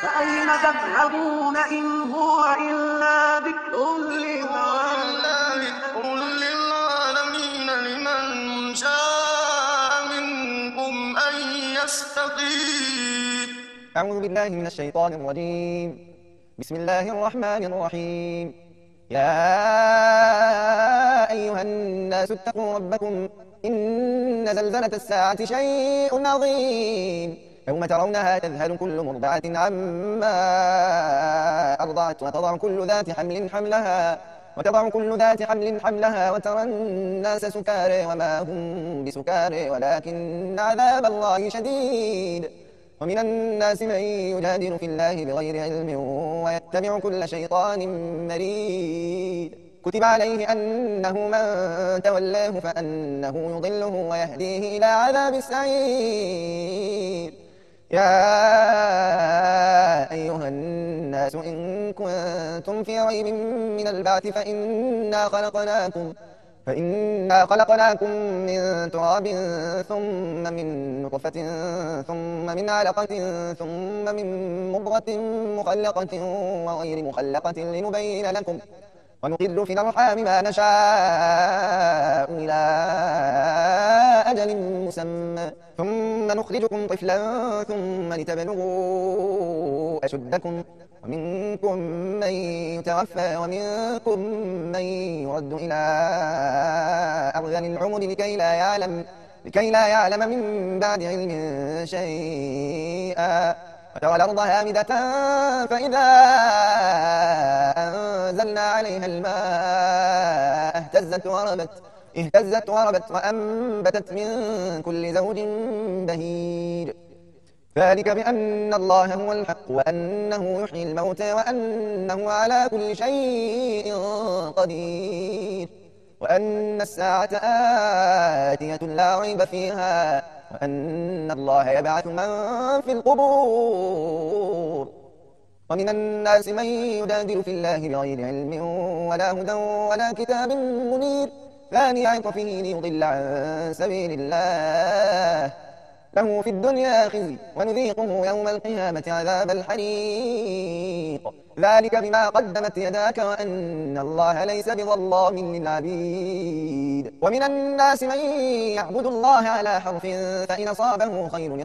فأين تذهبون إن هو إلا ذكر للعالمين لمن شاء منكم أن يستقيم. أعوذ بالله من الشيطان الرجيم. بسم الله الرحمن الرحيم. يا أيها الناس اتقوا ربكم إن زلزلة الساعة شيء عظيم يوم ترونها تذهل كل مرضعة عما أرضعت وتضع كل ذات حمل حملها وترى الناس سكارى وما هم بسكارى ولكن عذاب الله شديد. ومن الناس من يجادل في الله بغير علم ويتبع كل شيطان مريد. كتب عليه أنه من تولاه فأنه يضله ويهديه إلى عذاب السعير. يا أيها الناس إن كنتم في ريب من البعث فإنا خلقناكم من تراب ثم من نطفة ثم من علقة ثم من مضغة مخلقة وغير مخلقة لنبين لكم ونقر في الأرحام ما نشاء إلى أجل مسمى ثم نخرجكم طفلا ثم لتبلغوا أشدكم ومنكم من يتوفى ومنكم من يرد إلى أرذل العمر لكي لا يعلم من بعد علم شيئا. وترى الأرض هامدة فإذا أنزلنا عليها الماء اهتزت وربت وأنبتت من كل زوج بهيج. ذلك بأن الله هو الحق وأنه يحيي الموتى وأنه على كل شيء قدير وأن الساعة آتية لا ريب فيها وأن الله يبعث من في القبور. ومن الناس من يجادل في الله بغير علم ولا هدى ولا كتاب منير ثاني عطفه ليضل عن سبيل الله له في الدنيا خزي ونذيقه يوم القيامة عذاب الحريق. ذلك بما قدمت يداك وأن الله ليس بظلام للعبيد. ومن الناس من يعبد الله على حرف فإن أصابه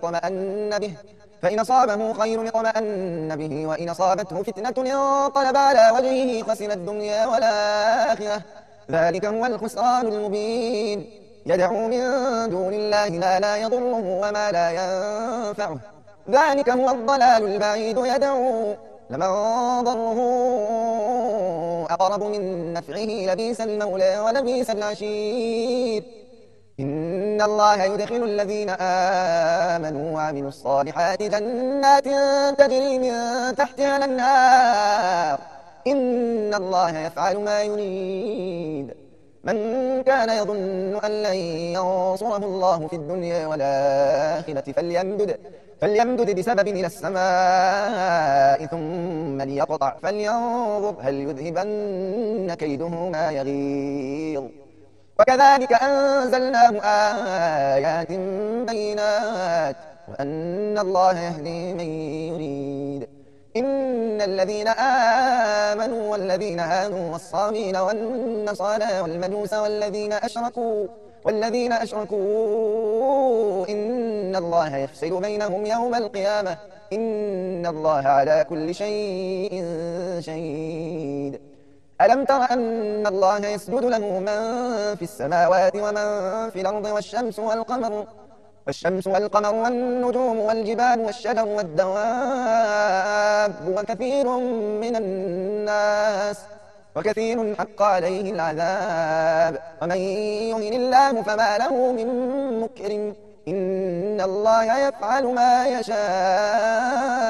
خير اطمأن به وإن أصابته فتنة انقلب على وجهه خسر الدنيا والآخرة ذلك هو الخسران المبين. يدعو من دون الله ما لا يضره وما لا ينفعه ذلك هو الضلال البعيد. يدعو لمن ضره أقرب من نفعه لبئس المولى ولبئس العشير. إن الله يدخل الذين آمنوا وعملوا الصالحات جنات تجري من تحتها الأنهار إن الله يفعل ما يريد. من كان يظن أن لن ينصره الله في الدنيا والآخرة فليمدد بسبب إلى السماء ثم ليقطع فلينظر هل يذهبن كيده ما يغيظ. وكذلك أنزلناه آيات بينات وأن الله يهدي من يريد. إن الذين آمنوا والذين هادوا والصابين والنصارى والمجوس والذين أشركوا إن الله يفصل بينهم يوم القيامة إن الله على كل شيء شهيد. ألم تر أن الله يسجد له من في السماوات ومن في الأرض والشمس والقمر والنجوم والجبال والشجر والدواب وكثير حق عليه العذاب ومن يهن الله فما له من مكرم إن الله يفعل ما يشاء.